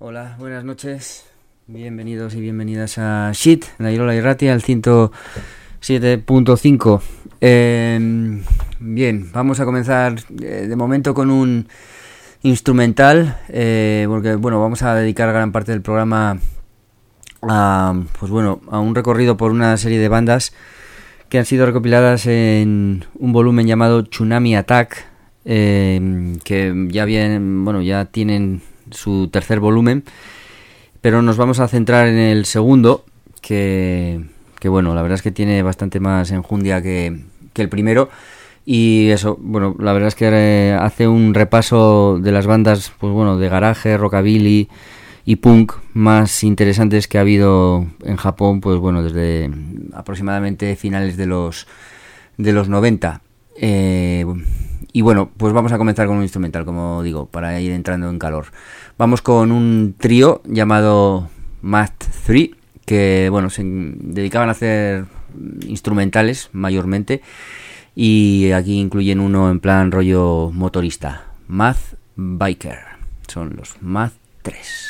Hola, buenas noches. Bienvenidos y bienvenidas a Shit, la Irola y Ratia, al 107.5. Bien, vamos a comenzar de momento con un instrumental, porque bueno, vamos a dedicar gran parte del programa a un recorrido por una serie de bandas que han sido recopiladas en un volumen llamado Tsunami Attack, que ya tienen su tercer volumen, pero nos vamos a centrar en el segundo, que bueno, la verdad es que tiene bastante más enjundia que el primero. Y eso, bueno, la verdad es que hace un repaso de las bandas, pues bueno, de garaje, rockabilly y punk más interesantes que ha habido en Japón, pues bueno, desde aproximadamente finales de los 90. Y bueno, pues vamos a comenzar con un instrumental, como digo, para ir entrando en calor. Vamos con un trío llamado Math 3, que bueno, se dedicaban a hacer instrumentales mayormente, y aquí incluyen uno en plan rollo motorista, Math Biker. Son los Math 3.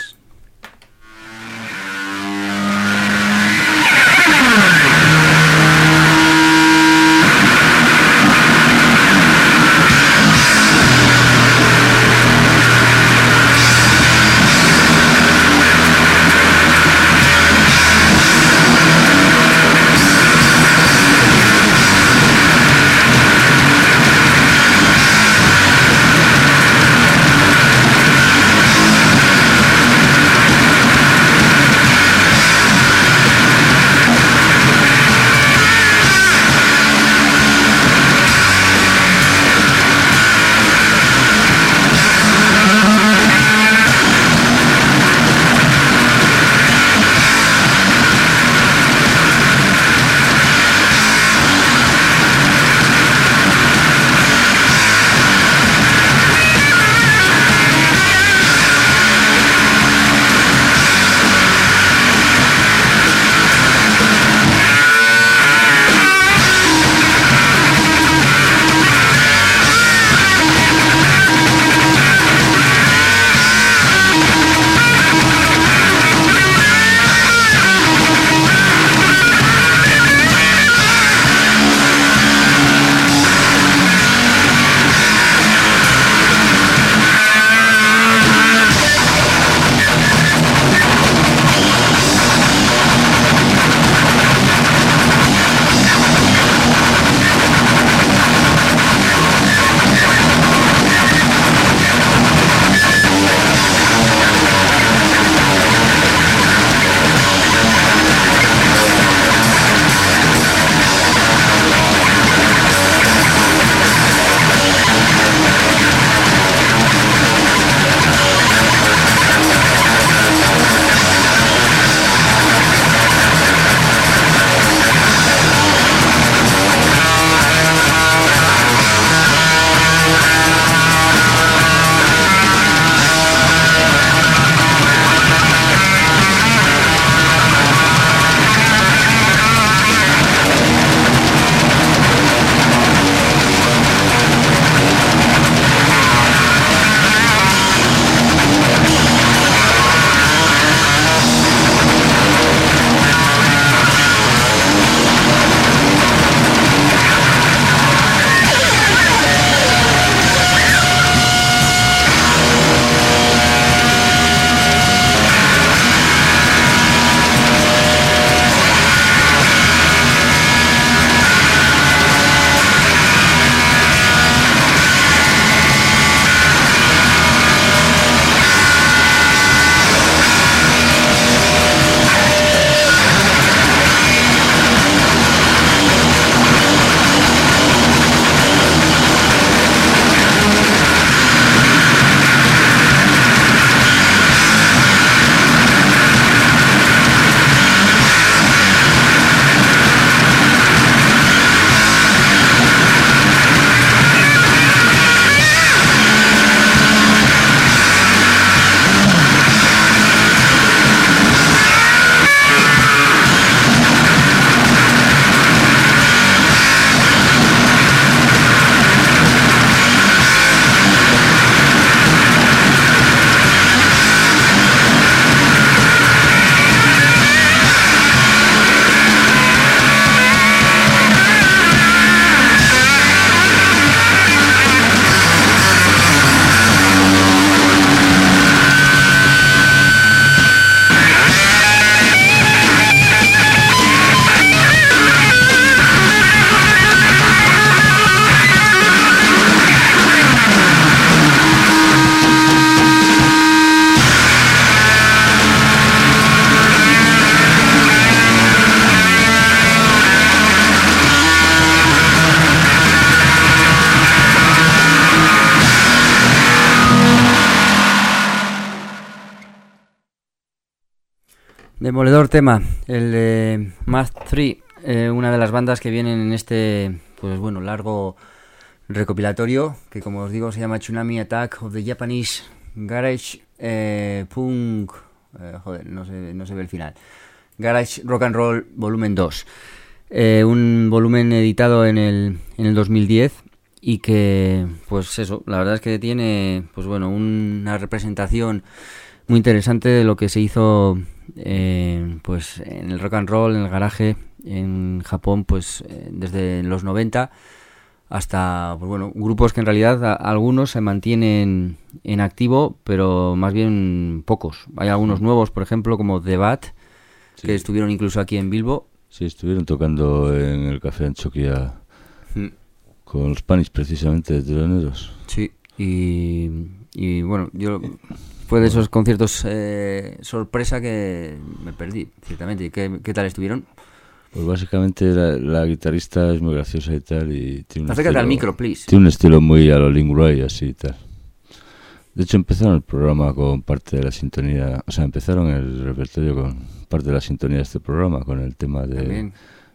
Demoledor tema, el de Math 3, una de las bandas que vienen en este, pues bueno, largo recopilatorio, que como os digo se llama Tsunami Attack of the Japanese Garage Punk, joder, no se ve el final, Garage Rock and Roll Volumen 2, un volumen editado en el 2010 y que, pues eso, la verdad es que tiene, pues bueno, una representación muy interesante de lo que se hizo pues en el rock and roll, en el garaje en Japón, pues desde los 90 hasta, pues bueno, grupos que en realidad algunos se mantienen en activo, pero más bien pocos. Hay algunos nuevos, por ejemplo, como The Bat, sí, que estuvieron incluso aquí en Bilbo. Sí, estuvieron tocando en el Café Anchoquia con los Panis, precisamente, de Teloneros. Sí, y bueno, yo fue de esos conciertos sorpresa que me perdí, ciertamente. ¿Qué tal estuvieron? Pues básicamente la guitarrista es muy graciosa y tal, y tiene acércate al micro, please. Tiene un estilo muy a lo Lingray, así y tal. De hecho empezaron el programa con parte de la sintonía, o sea, empezaron el repertorio con parte de la sintonía de este programa, con el tema de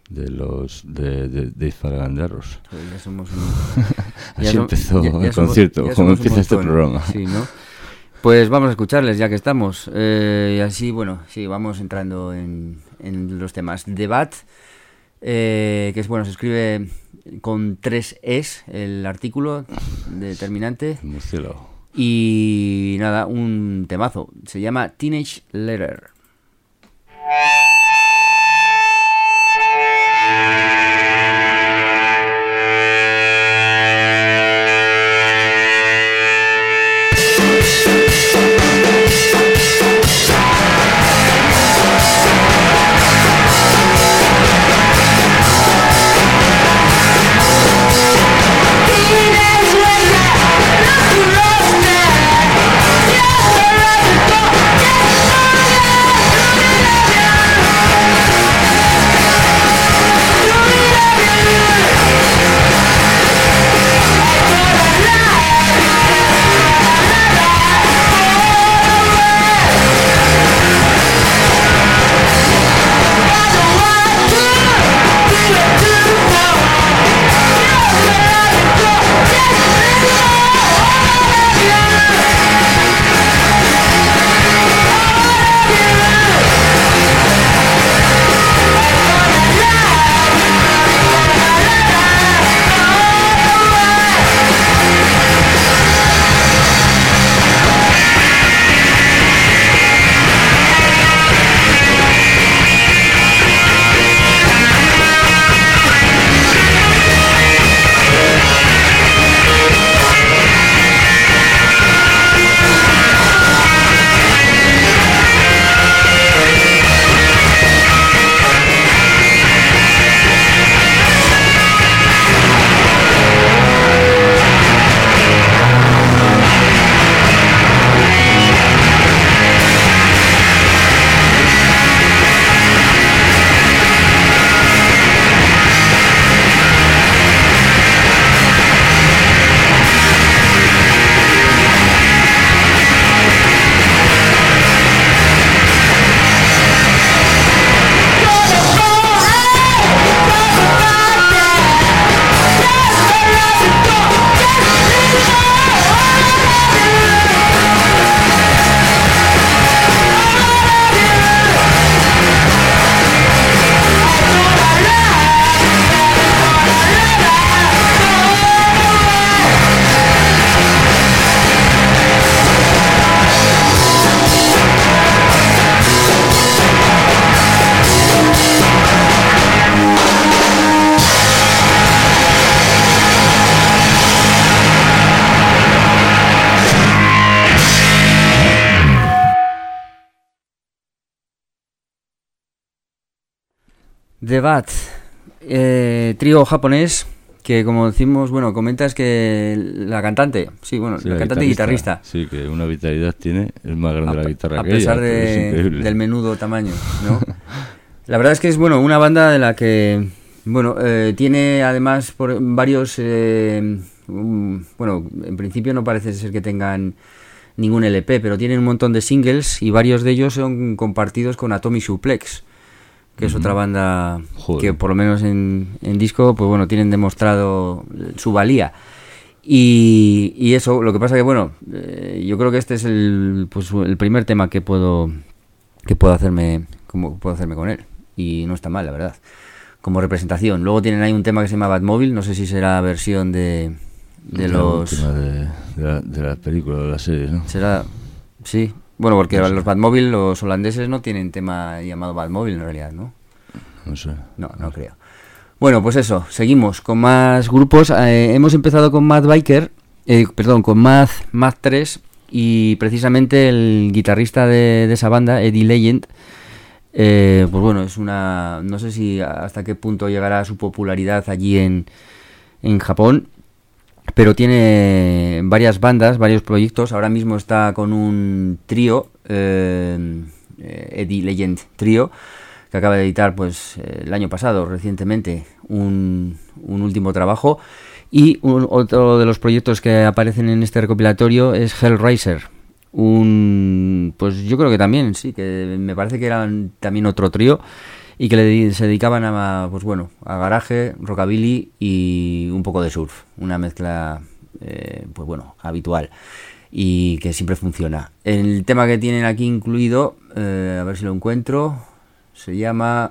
Falagandarros. Pues ya somos así empezó el concierto, como empieza este programa. Sí, ¿no? Pues vamos a escucharles ya que estamos. Y así, bueno, sí, vamos entrando en los temas. The Bat, que es, bueno, se escribe con 3 Es el artículo determinante. Y nada, un temazo. Se llama Teenage Letter. The Bat, trío japonés que, como decimos, bueno, comentas que la cantante, sí, bueno, sí, la cantante y guitarrista. Sí, que una vitalidad tiene, es más grande la guitarra que ella. A pesar del menudo tamaño, ¿no? La verdad es que es, bueno, una banda de la que, bueno, tiene además varios, bueno, en principio no parece ser que tengan ningún LP, pero tienen un montón de singles y varios de ellos son compartidos con Atomic Suplex, que es otra banda que por lo menos en disco, pues bueno, tienen demostrado su valía. Y eso, lo que pasa que bueno, yo creo que este es el primer tema que puedo hacerme con él, y no está mal, la verdad, como representación. Luego tienen ahí un tema que se llama Batmobile, no sé si será versión de los de la película o de la serie, ¿no? Será, sí, bueno, porque los Batmobile, los holandeses no tienen tema llamado Batmobile en realidad, ¿no? No sé. No creo. Bueno, pues eso, seguimos con más grupos. Hemos empezado con Mad Biker, con Mad 3, y precisamente el guitarrista de esa banda, Eddie Legend, pues bueno, es una... no sé si hasta qué punto llegará su popularidad allí en Japón, pero tiene varias bandas, varios proyectos. Ahora mismo está con un trío, Eddie Legend Trio, que acaba de editar pues el año pasado, recientemente, un último trabajo. Y otro de los proyectos que aparecen en este recopilatorio es Hellraiser. Pues yo creo que también, sí, que me parece que eran también otro trío y que se dedicaban a garaje, rockabilly y un poco de surf. Una mezcla, habitual y que siempre funciona. El tema que tienen aquí incluido, a ver si lo encuentro, se llama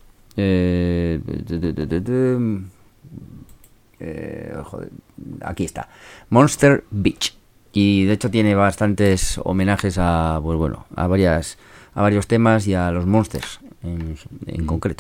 aquí está, Monster Beach, y de hecho tiene bastantes homenajes a varios temas y a los Monsters en concreto.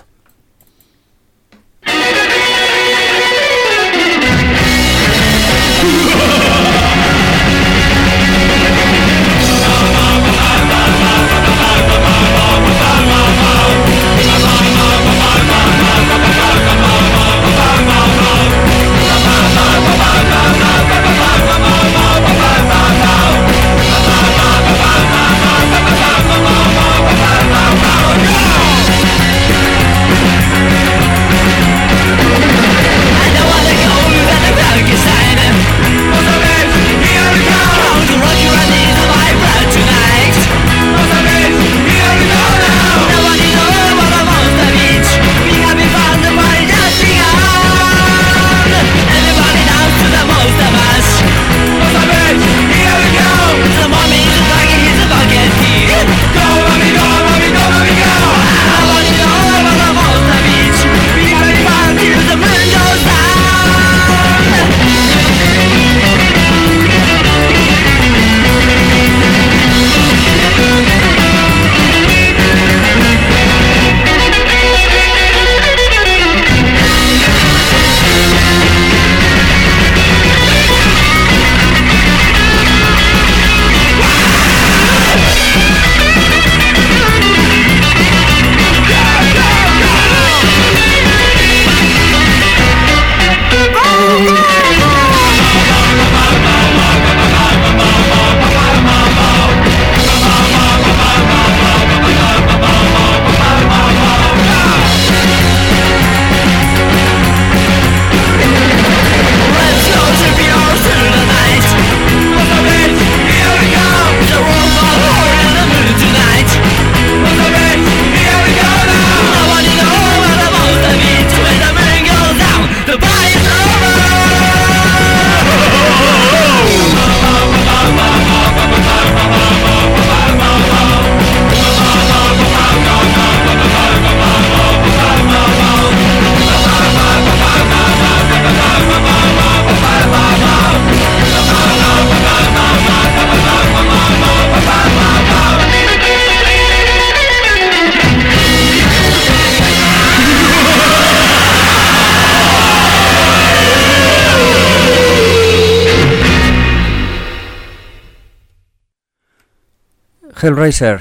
Hellraiser,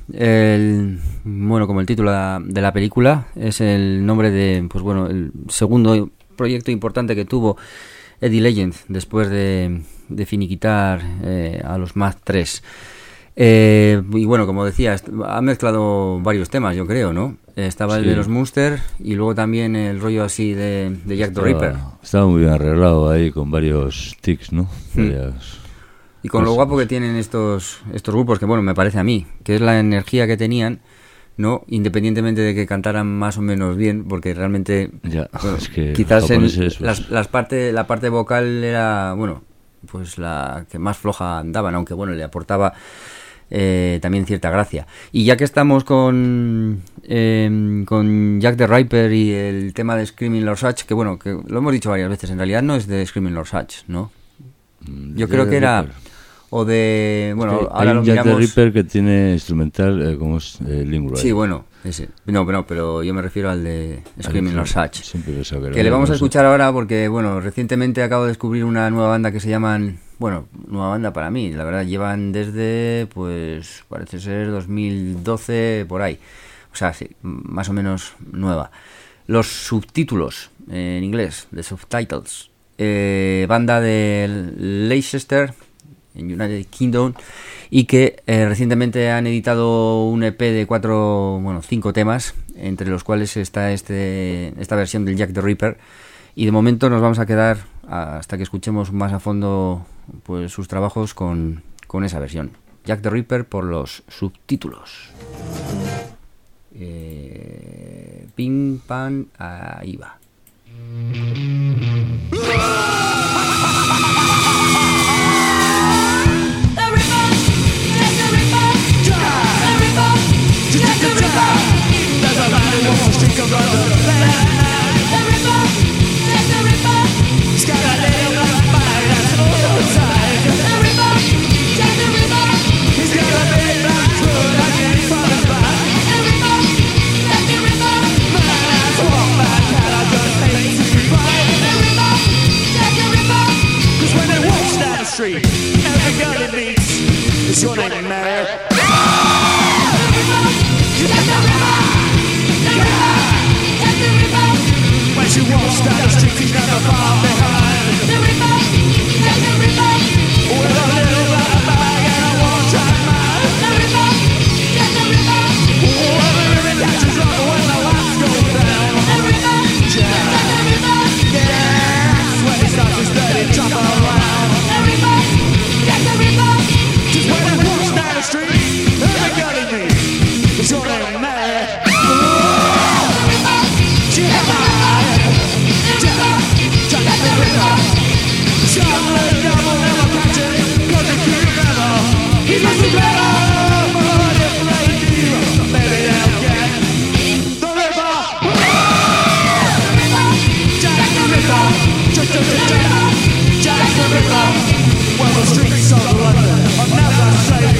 como el título de la película, es el nombre de, el segundo proyecto importante que tuvo Eddie Legend después de finiquitar a los Mad 3. Y como decía, ha mezclado varios temas, yo creo, ¿no? Estaba el de los Monsters y luego también el rollo así de Jack the Ripper. Estaba muy bien arreglado ahí con varios tics, ¿no? Y con lo guapo que tienen estos grupos, que bueno, me parece a mí, que es la energía que tenían, ¿no? Independientemente de que cantaran más o menos bien, porque realmente ya, bueno, es que quizás la parte vocal era, bueno, pues la que más floja andaban, aunque bueno, le aportaba también cierta gracia. Y ya que estamos con Jack the Ripper y el tema de Screaming Lord Sutch, que bueno, que lo hemos dicho varias veces, en realidad no es de Screaming Lord Sutch, ¿no? Yo creo que era o de, bueno, sí, ahora lo Jack miramos. the Ripper que tiene instrumental como es Lingua. Sí, bueno, ese. No, pero yo me refiero al de Screaming Lord Sutch, que le vamos a escuchar ahora porque, bueno, recientemente acabo de descubrir una nueva banda que se llaman, bueno, nueva banda para mí, la verdad, llevan desde, pues, parece ser 2012, por ahí. O sea, sí, más o menos nueva. Los Subtítulos, en inglés, The Subtitles, banda de Leicester, en United Kingdom, y que recientemente han editado un EP de 5 temas, entre los cuales está esta versión del Jack the Ripper, y de momento nos vamos a quedar hasta que escuchemos más a fondo pues sus trabajos con esa versión. Jack the Ripper por Los Subtítulos. Ping, pan, ahí va. Street, every girl it meets is your name, Mary. When she walks down the street, she's never far behind. With a little black bag and a one-track mind. Every catches up when the lights go down. Yeah, when he starts his dirty chop around. Just when I walk down the street, every girl in me is your name, Mary. He's much better, but if they do, maybe they'll get the river. Jack the Ripper, Jack the Ripper. Well, the streets of London are never safe.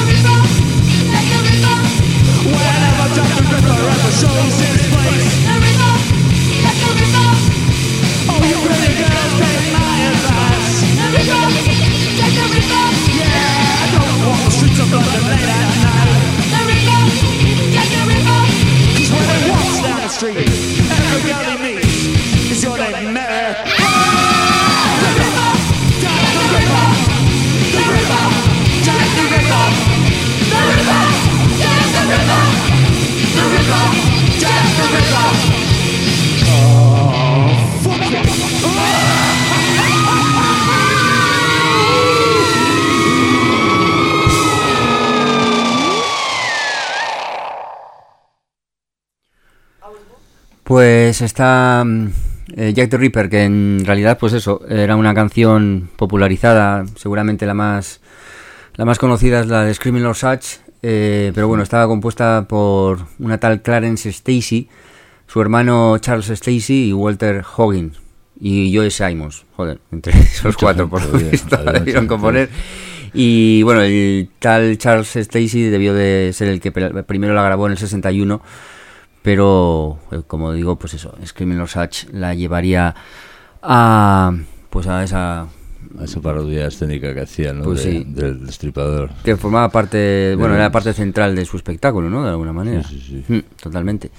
Whenever Jack the Ripper ever shows his place. Oh, you pretty girls take my advice. Yeah, I don't walk the streets of London late at night. Cause when he walks down the street, every girl he meets is your name, Mary. Pues está Jack the Ripper, que en realidad pues eso, era una canción popularizada, seguramente la más conocida es la de Screaming Lord Sutch, pero bueno, estaba compuesta por una tal Clarence Stacey, su hermano Charles Stacey y Walter Hoggin y Joe Simons, joder, entre esos cuatro por lo visto la debieron componer. Y bueno, el tal Charles Stacey debió de ser el que primero la grabó en el 61, pero como digo, pues eso, Screaming Lord Sutch la llevaría a esa parodia escénica que hacía, ¿no? Pues sí, del Destripador, que formaba parte, bueno, era parte central de su espectáculo, ¿no? De alguna manera. Sí. Totalmente.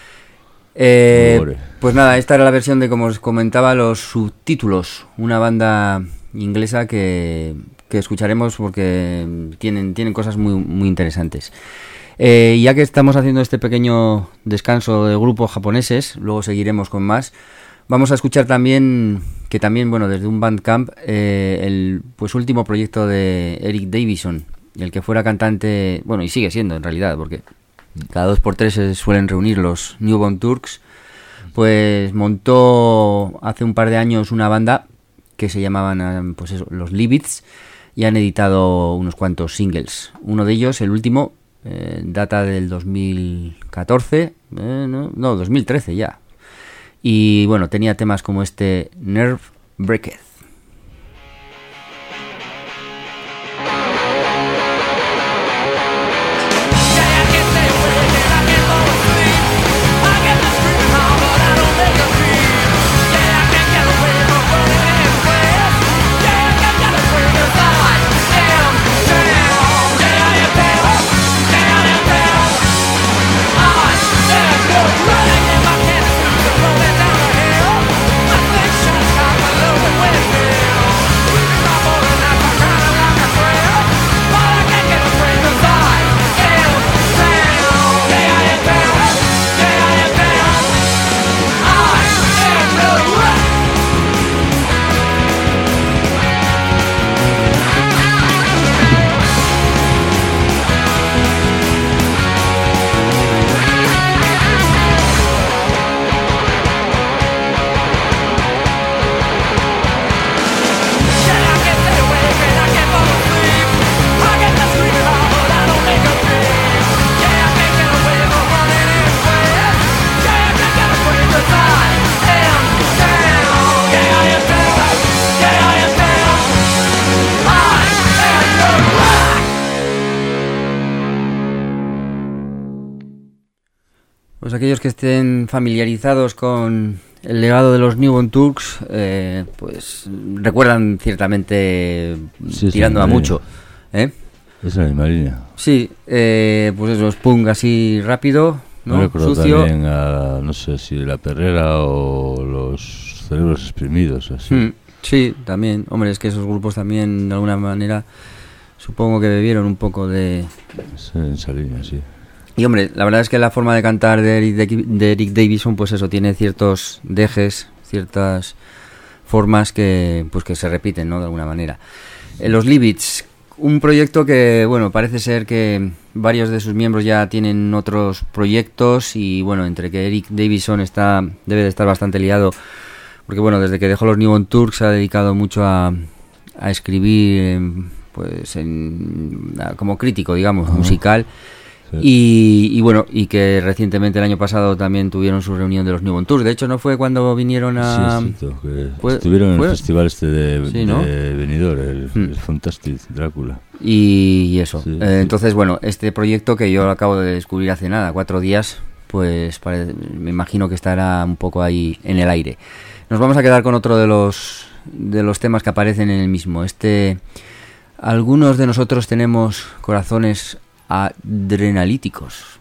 Pues nada, esta era la versión de, como os comentaba, Los Subtítulos, una banda inglesa que escucharemos porque tienen cosas muy, muy interesantes. Ya que estamos haciendo este pequeño descanso de grupos japoneses, luego seguiremos con más. Vamos a escuchar también, que también, bueno, desde un Bandcamp, el pues último proyecto de Eric Davison, el que fuera cantante, bueno, y sigue siendo en realidad, porque cada 2x3 se suelen reunir los Newborn Turks, pues montó hace un par de años una banda que se llamaban, pues eso, los Libits, y han editado unos cuantos singles. Uno de ellos, el último, data del 2014, no, 2013 ya. Y bueno, tenía temas como este Nerve Breaketh. Pues aquellos que estén familiarizados con el legado de los Newborn Turks, pues recuerdan ciertamente, Sí, tirando a mucho, ¿eh? Es la misma línea. Sí, pues eso, es punk así rápido, Me ¿no? recuerdo Sucio. también a, no sé si La Perrera o Los Cerebros Exprimidos, así. Sí, también. Hombre, es que esos grupos también, de alguna manera, supongo que bebieron un poco de... Sí, en esa línea, sí. Y hombre, la verdad es que la forma de cantar de Eric Davison, pues eso, tiene ciertos dejes, ciertas formas que pues que se repiten, ¿no? De alguna manera. Los Libits, un proyecto que, bueno, parece ser que varios de sus miembros ya tienen otros proyectos y, bueno, entre que Eric Davison debe de estar bastante liado, porque, bueno, desde que dejó los Newborn Turks se ha dedicado mucho a escribir, como crítico, digamos, musical. Sí. Y bueno, y que recientemente el año pasado también tuvieron su reunión de los Newborn Tours. De hecho, ¿no fue cuando vinieron a...? Sí, que estuvieron en el festival este sí, ¿no? de Benidorm, el Fantastic Drácula. Y eso. Sí, entonces, bueno, este proyecto que yo acabo de descubrir hace nada, 4 días, pues me imagino que estará un poco ahí en el aire. Nos vamos a quedar con otro de los temas que aparecen en el mismo. Algunos de nosotros tenemos corazones adrenalíticos.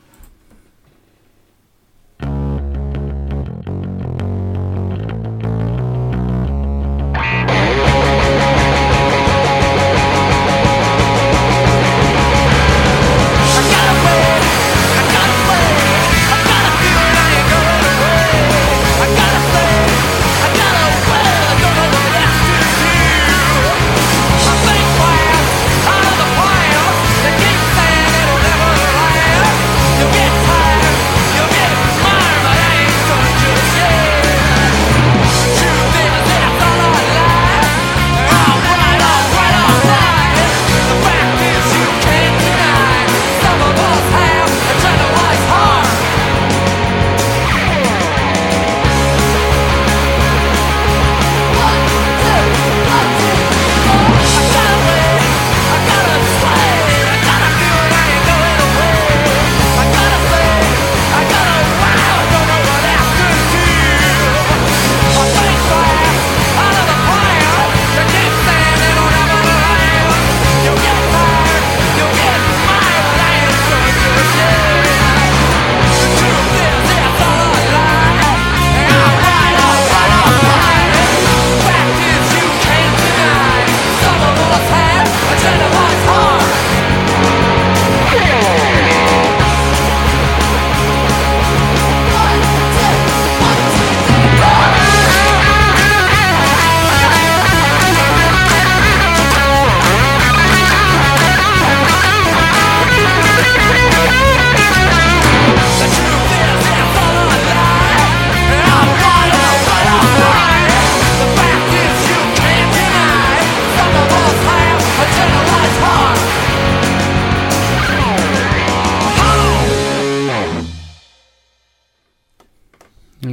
You're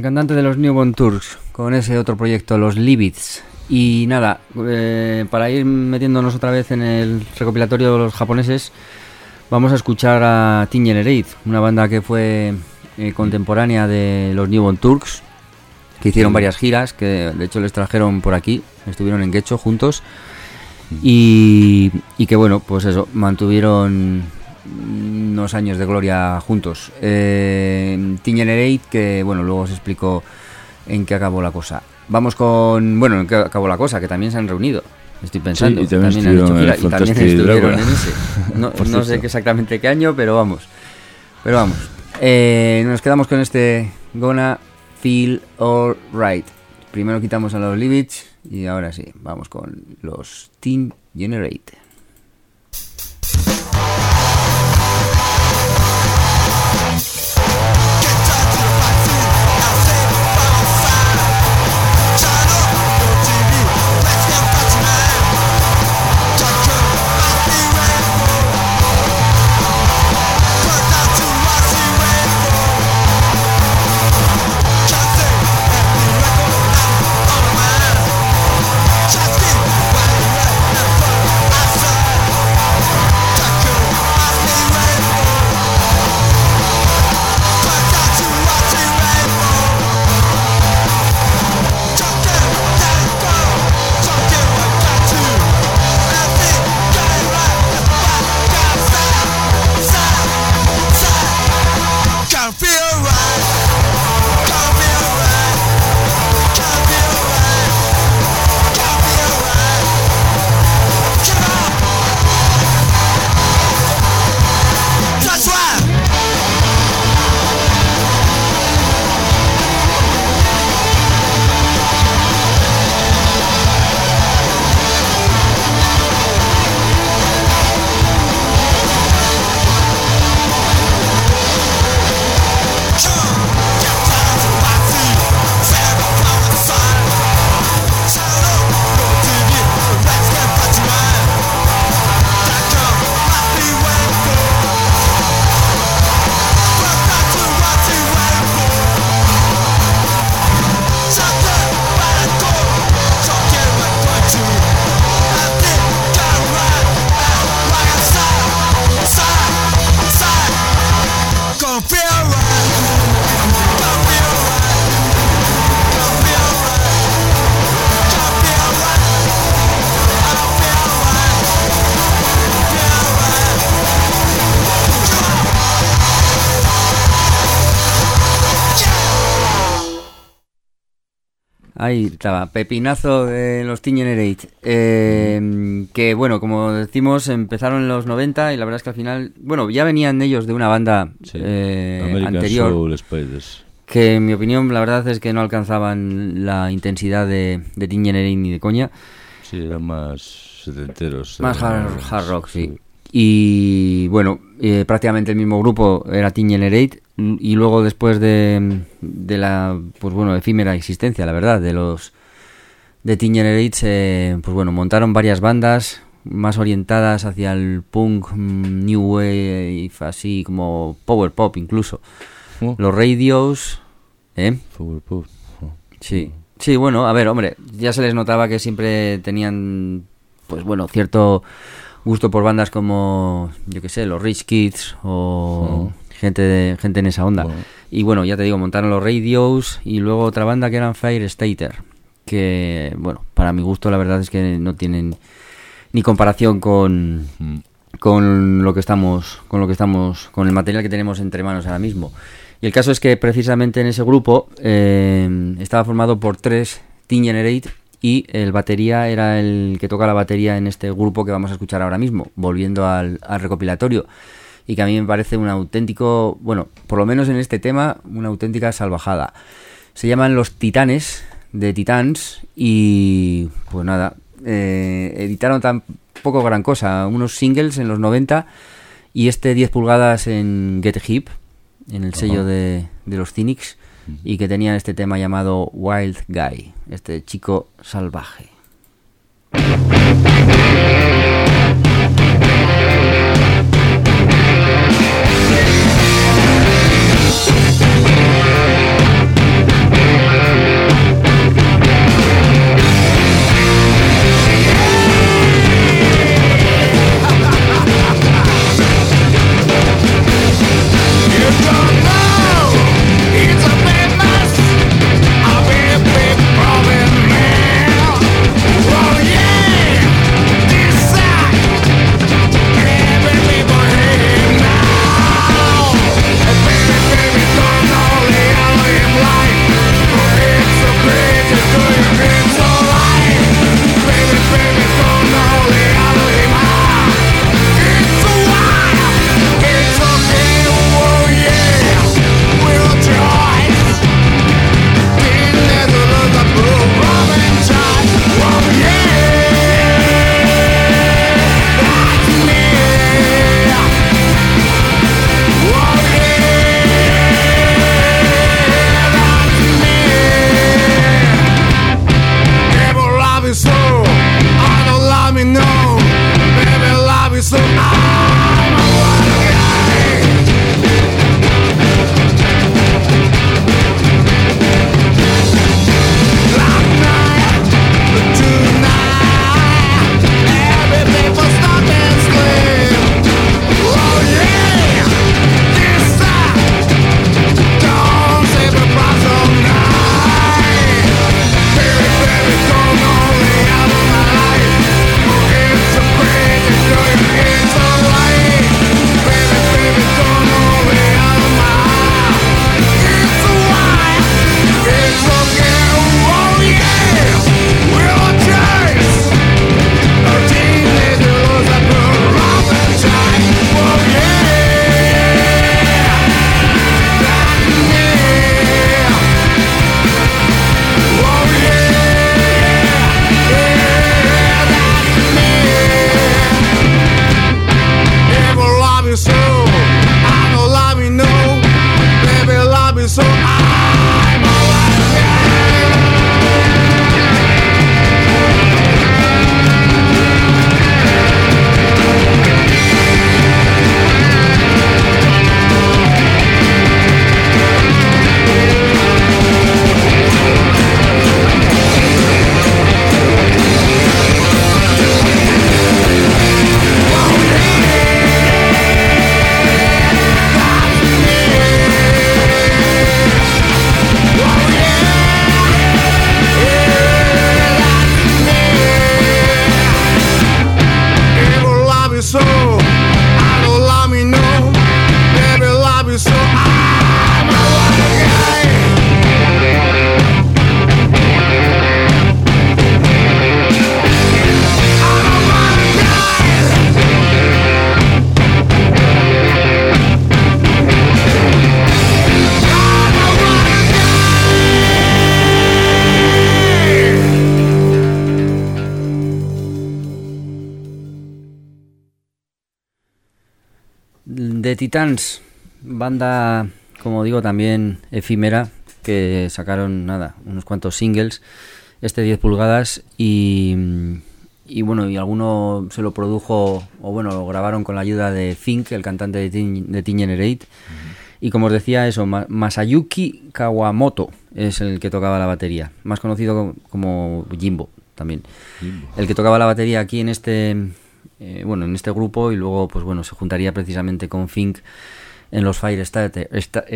cantante de los Newborn Turks, con ese otro proyecto, los Libids. Y nada, para ir metiéndonos otra vez en el recopilatorio de los japoneses, vamos a escuchar a Teen Generate, una banda que fue contemporánea de los Newborn Turks, que hicieron varias giras, que de hecho les trajeron por aquí, estuvieron en Getxo juntos, y que bueno, pues eso, mantuvieron unos años de gloria juntos. Teen Generate, que bueno, luego os explico en qué acabó la cosa. Vamos con, bueno, en qué acabó la cosa, que también se han reunido, estoy pensando, sí, y también han hecho gira, y también Fantastic estuvieron Dragon. en ese. No sé exactamente qué año, pero vamos. Nos quedamos con este Gonna Feel Alright. Primero quitamos a los Libids y ahora sí, vamos con los Teen Generate. Ahí estaba, pepinazo de los Teen Generate, que bueno, como decimos, empezaron en los 90 y la verdad es que al final, bueno, ya venían ellos de una banda American anterior, Soul Spiders. que en mi opinión la verdad es que no alcanzaban la intensidad de Teen Generate ni de coña. Sí, eran más setenteros. Más hard rock, sí. Y bueno, prácticamente el mismo grupo era Teen Generate, y luego después de la, pues bueno, efímera existencia, la verdad, de Teen Generate, pues bueno, montaron varias bandas más orientadas hacia el punk, new wave, así como power pop incluso. Los Radios, Power pop. Sí, bueno, a ver, hombre, ya se les notaba que siempre tenían, pues bueno, cierto gusto por bandas como, yo que sé, los Rich Kids o gente en esa onda. Y bueno, ya te digo, montaron los Radios y luego otra banda que eran Fire Stater, que bueno, para mi gusto la verdad es que no tienen ni comparación con lo que estamos con el material que tenemos entre manos ahora mismo. Y el caso es que precisamente en ese grupo estaba formado por 3 Teen Generate, y el batería era el que toca la batería en este grupo que vamos a escuchar ahora mismo, volviendo al recopilatorio, y que a mí me parece un auténtico, bueno, por lo menos en este tema, una auténtica salvajada. Se llaman Los Titanes, de Titans, y pues nada, editaron tampoco gran cosa, unos singles en los 90 y este 10 pulgadas en Get Hip, en el sello de los Cynics, y que tenían este tema llamado Wild Guy, este chico salvaje. The Titans, banda, como digo, también efímera, que sacaron, unos cuantos singles, 10 pulgadas, y bueno, y alguno se lo produjo, o bueno, lo grabaron con la ayuda de Fink, el cantante de Teen Generate, y como os decía, eso, Masayuki Kawamoto es el que tocaba la batería, más conocido como Jimbo, también. El que tocaba la batería aquí en en este grupo, y luego pues bueno, se juntaría precisamente con Fink en los Firestarter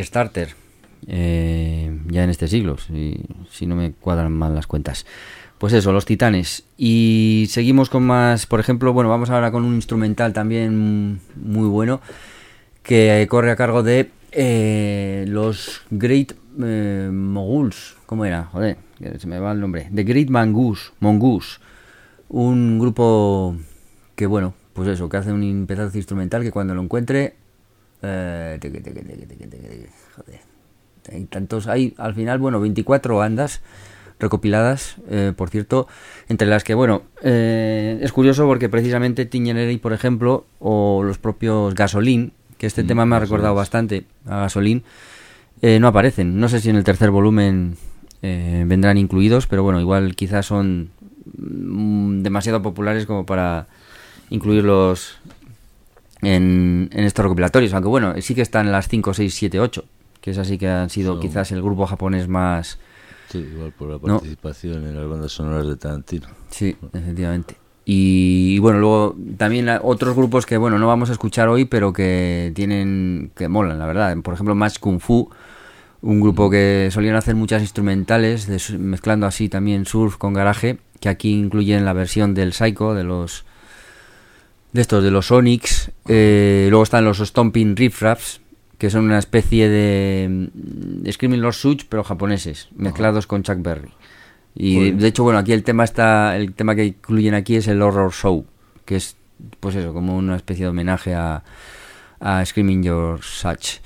ya en este siglo, si no me cuadran mal las cuentas. Pues eso, los Titanes. Y seguimos con más, por ejemplo, bueno, vamos ahora con un instrumental también muy bueno, que corre a cargo de los Great Moguls. ¿Cómo era? Joder, se me va el nombre. The Great Mongoose. Un grupo que, bueno, pues eso, que hace un pedazo instrumental que cuando lo encuentre... joder, hay tantos... Hay al final, bueno, 24 bandas recopiladas, por cierto, entre las que, bueno, es curioso porque precisamente Teen Generate, por ejemplo, o los propios Gasoline, que este tema me ha recordado bastante a Gasoline, no aparecen. No sé si en el tercer volumen vendrán incluidos, pero bueno, igual quizás son demasiado populares como para incluirlos en estos recopilatorios, aunque bueno, sí que están las 5, 6, 7, 8, que es así que han sido quizás el grupo japonés más... Sí, igual por la participación en las bandas sonoras de Tarantino. Sí, efectivamente. Y bueno, luego también otros grupos que, bueno, no vamos a escuchar hoy, pero que molan, la verdad. Por ejemplo, Match Kung Fu, un grupo que solían hacer muchas instrumentales, mezclando así también surf con garaje, que aquí incluyen la versión del Psycho, de los Sonics. Luego están los Stomping Riff Raps, que son una especie de Screaming Lord Sutch, pero japoneses, mezclados con Chuck Berry. Y de hecho, bueno, aquí el tema que incluyen aquí es el Horror Show, que es, pues eso, como una especie de homenaje a Screaming Your Sutch.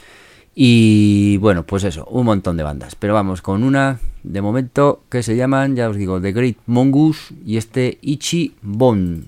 Y bueno, pues eso, un montón de bandas. Pero vamos con una, de momento, que se llaman, ya os digo, The Great Mongoose y Ichi Bon.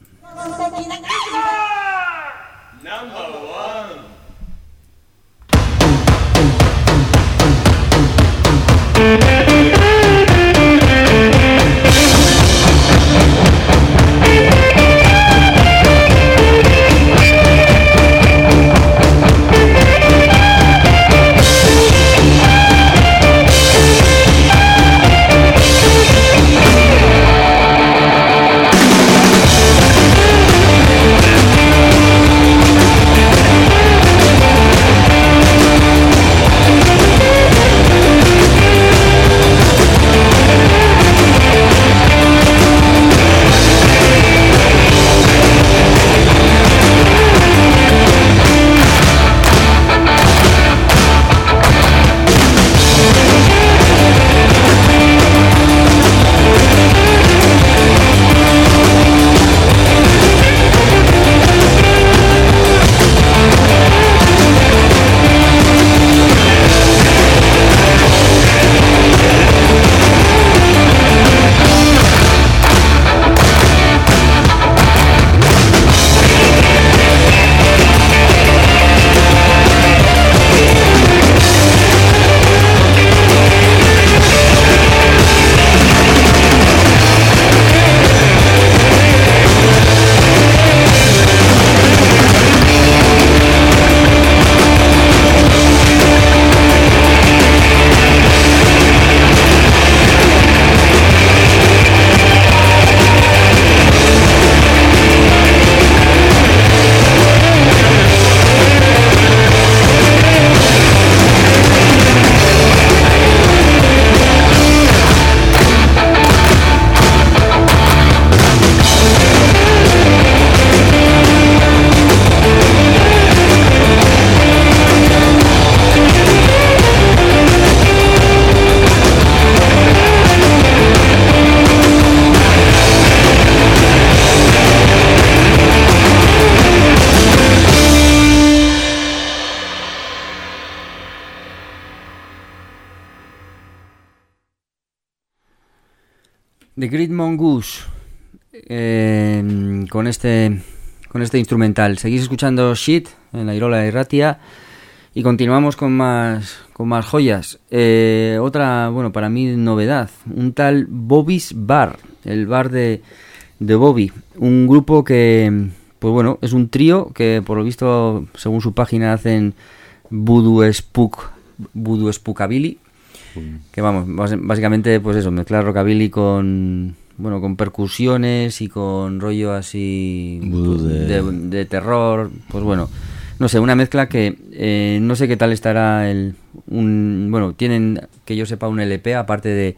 The Great Mongoose, con con este instrumental. Seguís escuchando Shit en la Irola de Ratia y continuamos con más joyas. Otra, bueno, para mí novedad, un tal Bobby's Bar, el bar de Bobby, un grupo que, pues bueno, es un trío que por lo visto, según su página, hacen voodoo spookabilly, que vamos, básicamente pues eso, mezclar rockabilly con percusiones y con rollo así de terror, pues bueno, no sé, una mezcla que no sé qué tal estará tienen, que yo sepa, un LP aparte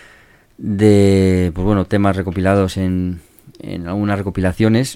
de pues bueno, temas recopilados en algunas recopilaciones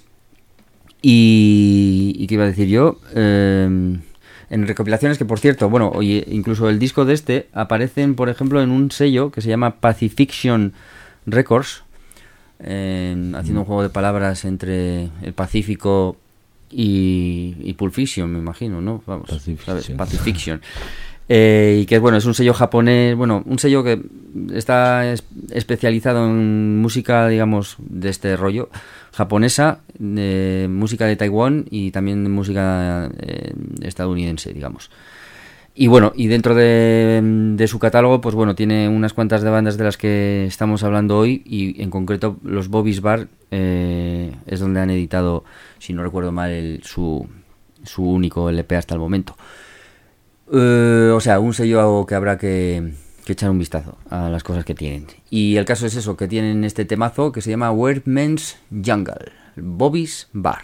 y qué iba a decir yo, en recopilaciones que, por cierto, bueno, oye, incluso el disco de este aparecen, por ejemplo, en un sello que se llama Pacifiction Records, haciendo un juego de palabras entre el Pacífico y Pulp Fiction, me imagino, ¿no? Vamos, ¿sabes? Pacifiction. Y que es un sello japonés, un sello que está especializado en música, digamos, de este rollo, japonesa, de música de Taiwán y también de música estadounidense, digamos. Y bueno, y dentro de su catálogo, pues bueno, tiene unas cuantas de bandas de las que estamos hablando hoy, y en concreto los Bobby's Bar es donde han editado, si no recuerdo mal, su único LP hasta el momento. O sea, un sello que habrá que echar un vistazo a las cosas que tienen. Y el caso es eso, que tienen este temazo que se llama Workman's Jungle, Bobby's Bar.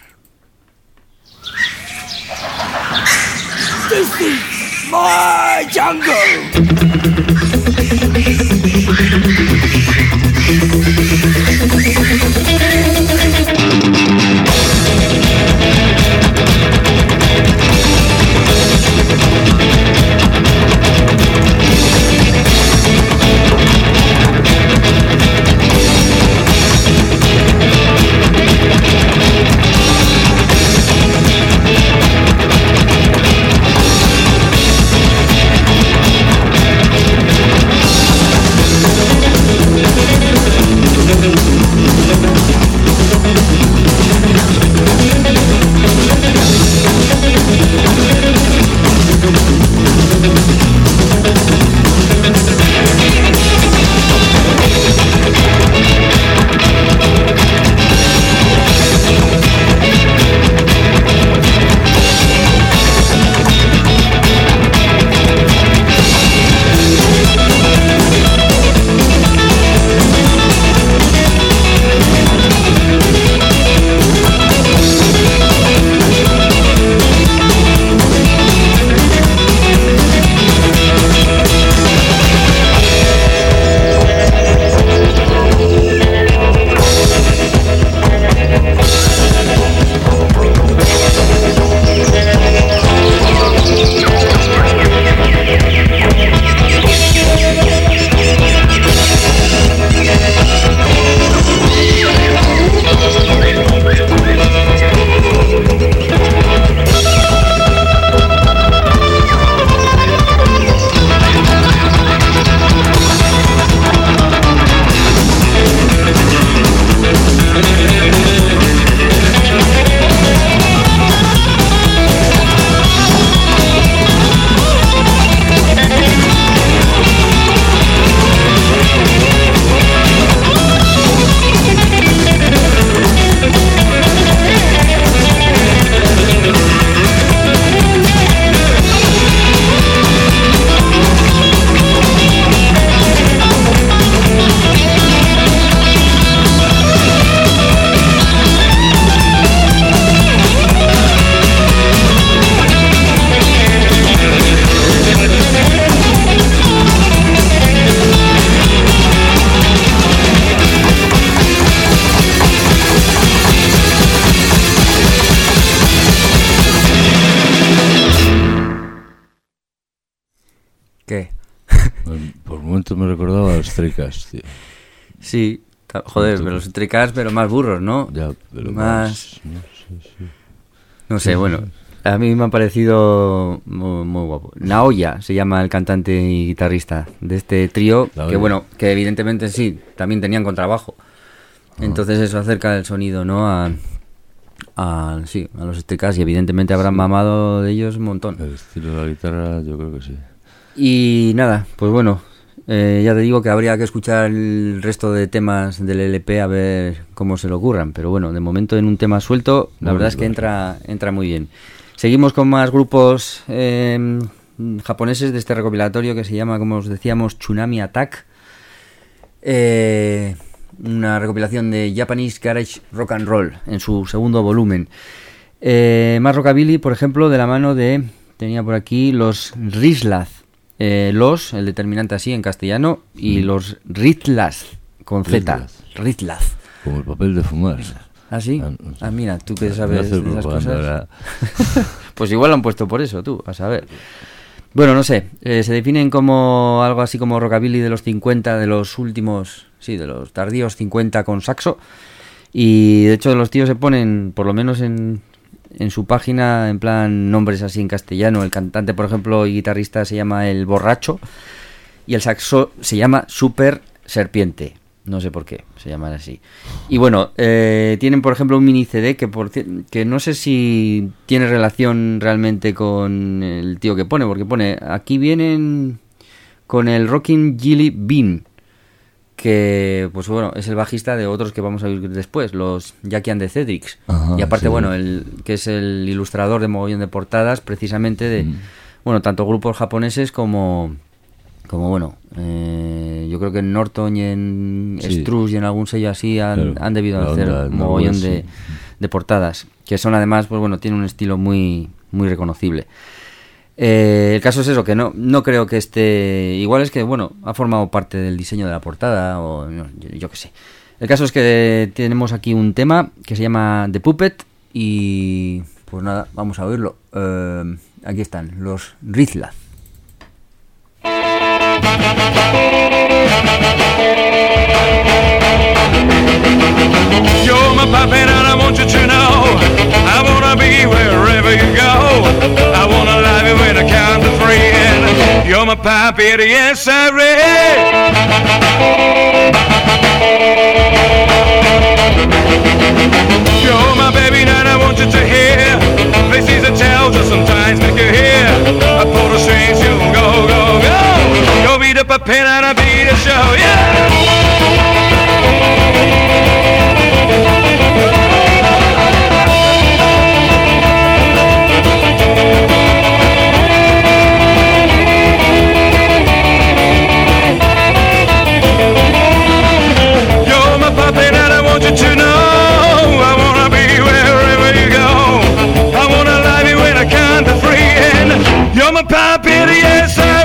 This is my jungle! Por momentos me recordaba a los Stray Cats, tío. Sí, joder, pero los Stray Cats, pero más burros, ¿no? Ya, pero más... No sé, sí. No sé, bueno, a mí me ha parecido muy, muy guapo. Naoya se llama el cantante y guitarrista de este trío, que bueno, que evidentemente sí, también tenían contrabajo. Entonces eso acerca el sonido, ¿no? a los Stray y evidentemente habrán mamado de ellos un montón. El estilo de la guitarra, yo creo que sí. Y nada, pues bueno, ya te digo que habría que escuchar el resto de temas del LP a ver cómo se lo ocurran, pero bueno, de momento en un tema suelto, la verdad es que entra muy bien. Seguimos con más grupos japoneses de este recopilatorio que se llama, como os decíamos, Tsunami Attack. Una recopilación de Japanese Garage Rock and Roll en su segundo volumen. Más rockabilly, por ejemplo, de la mano de, tenía por aquí, los Rizlaz. El determinante así en castellano, y los Rizlaz, con Z. Rizlaz. Como el papel de fumar. ¿Ah, sí? Ah, mira, tú que sabes de esas cosas. Pues igual lo han puesto por eso, tú, a saber. Bueno, no sé, se definen como algo así como rockabilly de los 50, de los últimos, sí, de los tardíos 50 con saxo. Y de hecho los tíos se ponen, por lo menos en su página, en plan nombres así en castellano. El cantante, por ejemplo, y guitarrista se llama El Borracho, y el saxo se llama Super Serpiente. No sé por qué se llaman así. Y bueno, tienen por ejemplo un mini CD que no sé si tiene relación realmente con el tío que pone, porque pone, aquí vienen con el Rockin' Gilly Bean, que pues bueno, es el bajista de otros que vamos a oír después, los Jackie and the Cedrics. Ajá, y aparte, sí, bueno, que es el ilustrador de mogollón de portadas, precisamente de, bueno, tanto grupos japoneses como bueno, yo creo que en Norton y en Struss y en algún sello así han debido hacer un mogollón de portadas, que son además, pues bueno, tienen un estilo muy, muy reconocible. El caso es eso, que no creo que igual es que, bueno, ha formado parte del diseño de la portada, o no, yo qué sé. El caso es que tenemos aquí un tema que se llama The Puppet, y pues nada, vamos a oírlo. Aquí están, los Rizlaz. You're my puppet and I want you to know I wanna be wherever you go. I wanna love you when I count to 3 and you're my puppet, yes I read. You're my baby and I want you to hear places that tells you sometimes make you hear. I pull the strings, you go, go, go. You'll be the puppet and I'll be the show, yeah. You're my puppet and I want you to know I wanna be wherever you go. I wanna love you when I count to 3 and you're my puppet, yes I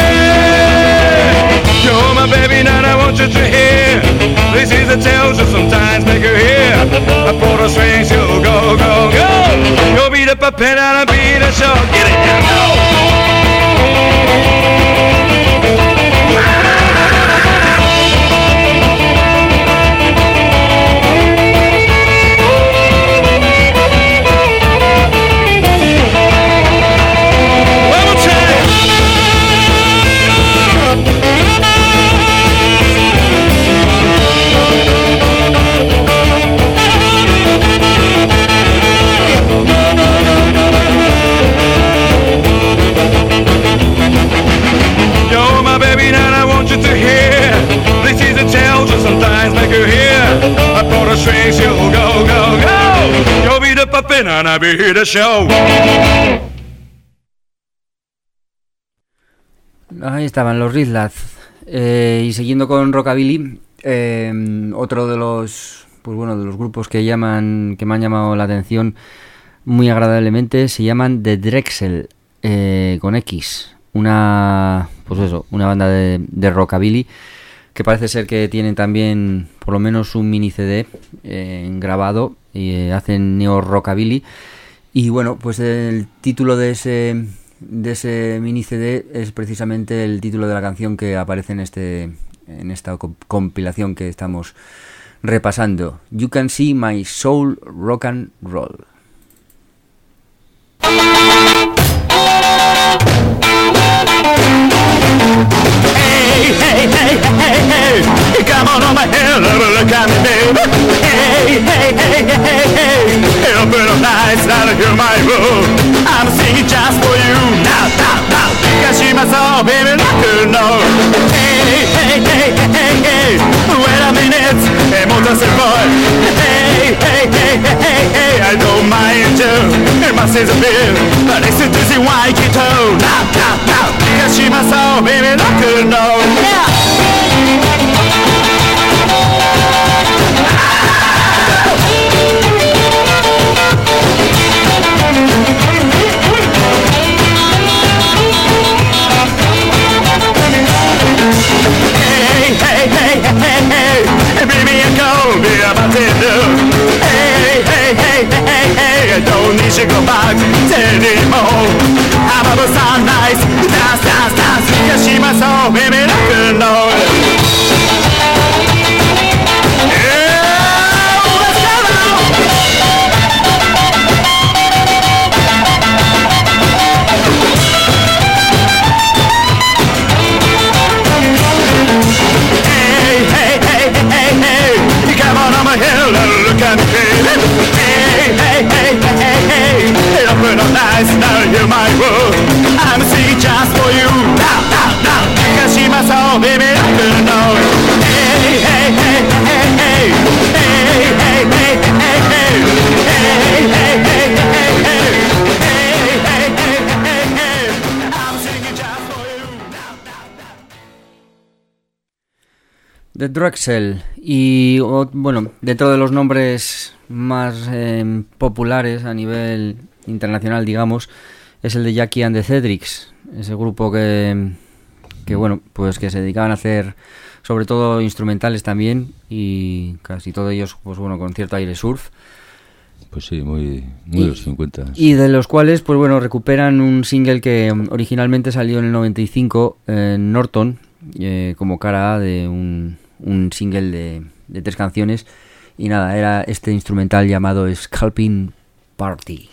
read. You're my baby and I want you to hear places that tells you sometimes make you hear. I pull the strings, you'll go, go, go. You'll be the puppet and I'll be the show. Get it down, go! To hear places that tells you sometimes make you hear. I pull the strings, you'll go, go, go. You'll be the puppet and I'll be the show. Ahí estaban los Rizlaz. Y siguiendo con rockabilly, otro de los, pues bueno, de los grupos que me han llamado la atención muy agradablemente, se llaman The Drexel, con X. Una banda de rockabilly que parece ser que tienen también por lo menos un mini CD grabado, y hacen neo rockabilly. Y bueno, pues el título de ese mini CD es precisamente el título de la canción que aparece en esta compilación que estamos repasando. You Can See My Soul Rock and Roll. Hey, hey, hey, hey, hey, come on over here, look at me, baby. Hey, hey, hey, hey, hey, hey, disappear. But listen to the white guitar. Now, now, now. Because she my soul, baby, I could know. Yeah. Hey, hey, hey, hey, hey, hey, baby, I go be a bartender. Hey, hey, hey, hey, hey, I don't need to go back anymore. I'm a sunrise, dance, dance, dance. Because she my soul, baby, I could know. Hill and look at me, baby. Hey, hey, hey, hey, hey, hey. Open up nice, now you're my world. I'm singing just for you. Now, now, now. Because she my soul, baby, I couldn't know. Hey, hey, hey, hey, hey. Hey, hey, hey, hey, hey. Hey, hey, hey, hey, hey. Hey, hey, hey, hey, hey. I'm singing just for you. Now, now, now. The Drexel. Y bueno, dentro de los nombres más populares a nivel internacional, digamos, es el de Jackie and the Cedrics, ese grupo que bueno, pues que se dedicaban a hacer sobre todo instrumentales también, y casi todos ellos, pues bueno, con cierto aire surf. Pues sí, muy de los 50. Y de los cuales, pues bueno, recuperan un single que originalmente salió en el 95 en Norton, como cara A de un single de 3 canciones, y nada, era este instrumental llamado Scalping Party.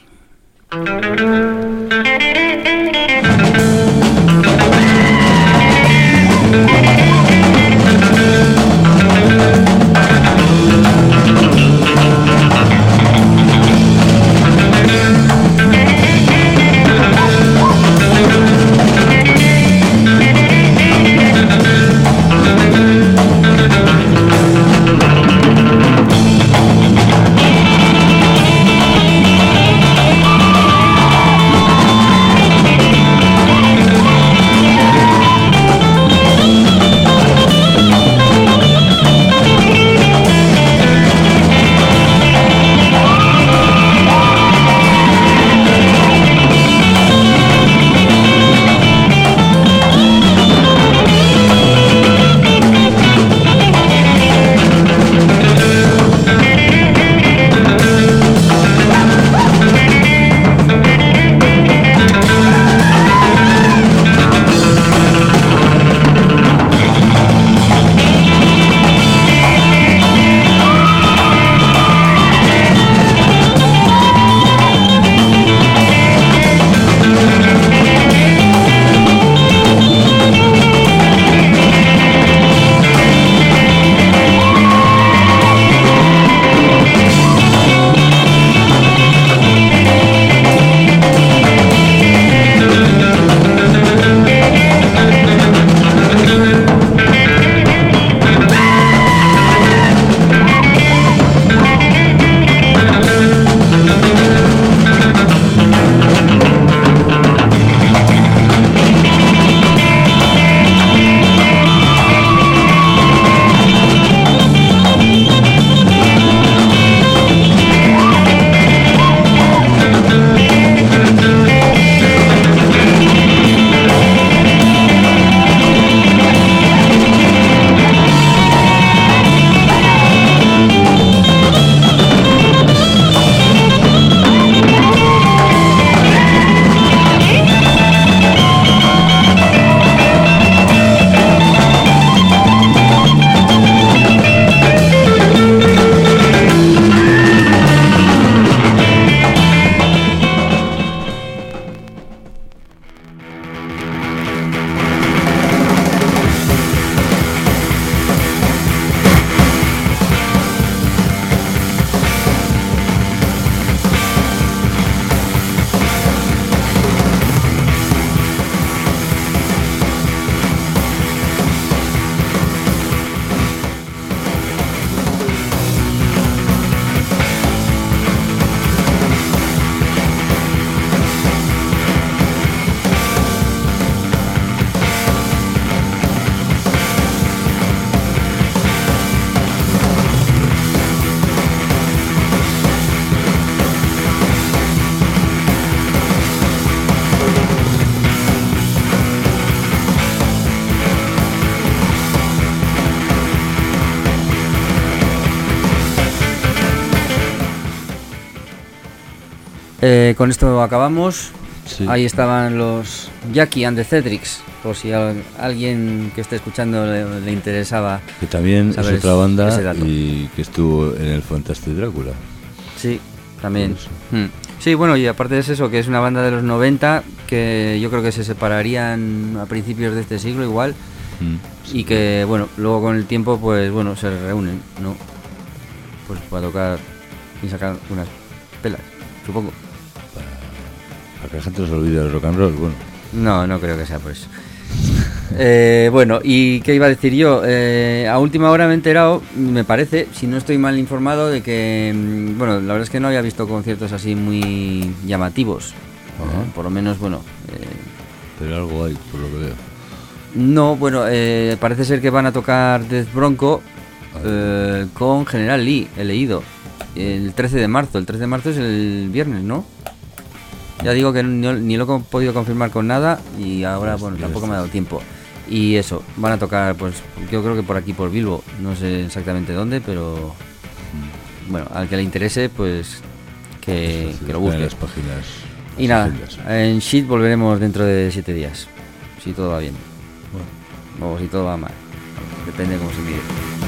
Con esto acabamos. Sí. Ahí estaban los Jackie and the Cedrics, por si a alguien que esté escuchando le interesaba. Que también es saber otra banda ese dato. y que estuvo en el Fantastic Drácula. Sí, también. Por eso. Sí, bueno, y aparte de eso, que es una banda de los 90, que yo creo que se separarían a principios de este siglo igual, y que, bueno, luego con el tiempo, pues bueno, se reúnen, ¿no? Pues para tocar y sacar unas pelas, supongo. Para que la gente no se olvide del rock and roll, bueno. No creo que sea por eso. Bueno, ¿y qué iba a decir yo? A última hora me he enterado, me parece, si no estoy mal informado, de que, bueno, la verdad es que no había visto conciertos así muy llamativos. Ajá. Por lo menos, bueno. Pero algo hay, por lo que veo. No, bueno, parece ser que van a tocar Death Bronco con General Lee, he leído. El 13 de marzo. El 13 de marzo es el viernes, ¿no? Ya digo que ni lo he podido confirmar con nada y ahora, bueno, tampoco me ha dado tiempo. Y eso, van a tocar, pues yo creo que por aquí, por Bilbo. No sé exactamente dónde, pero bueno, al que le interese, pues que lo busque. En las páginas. Y nada, agendas. en Shit volveremos dentro de 7 días, si todo va bien. Bueno. O si todo va mal. Depende de cómo se mire.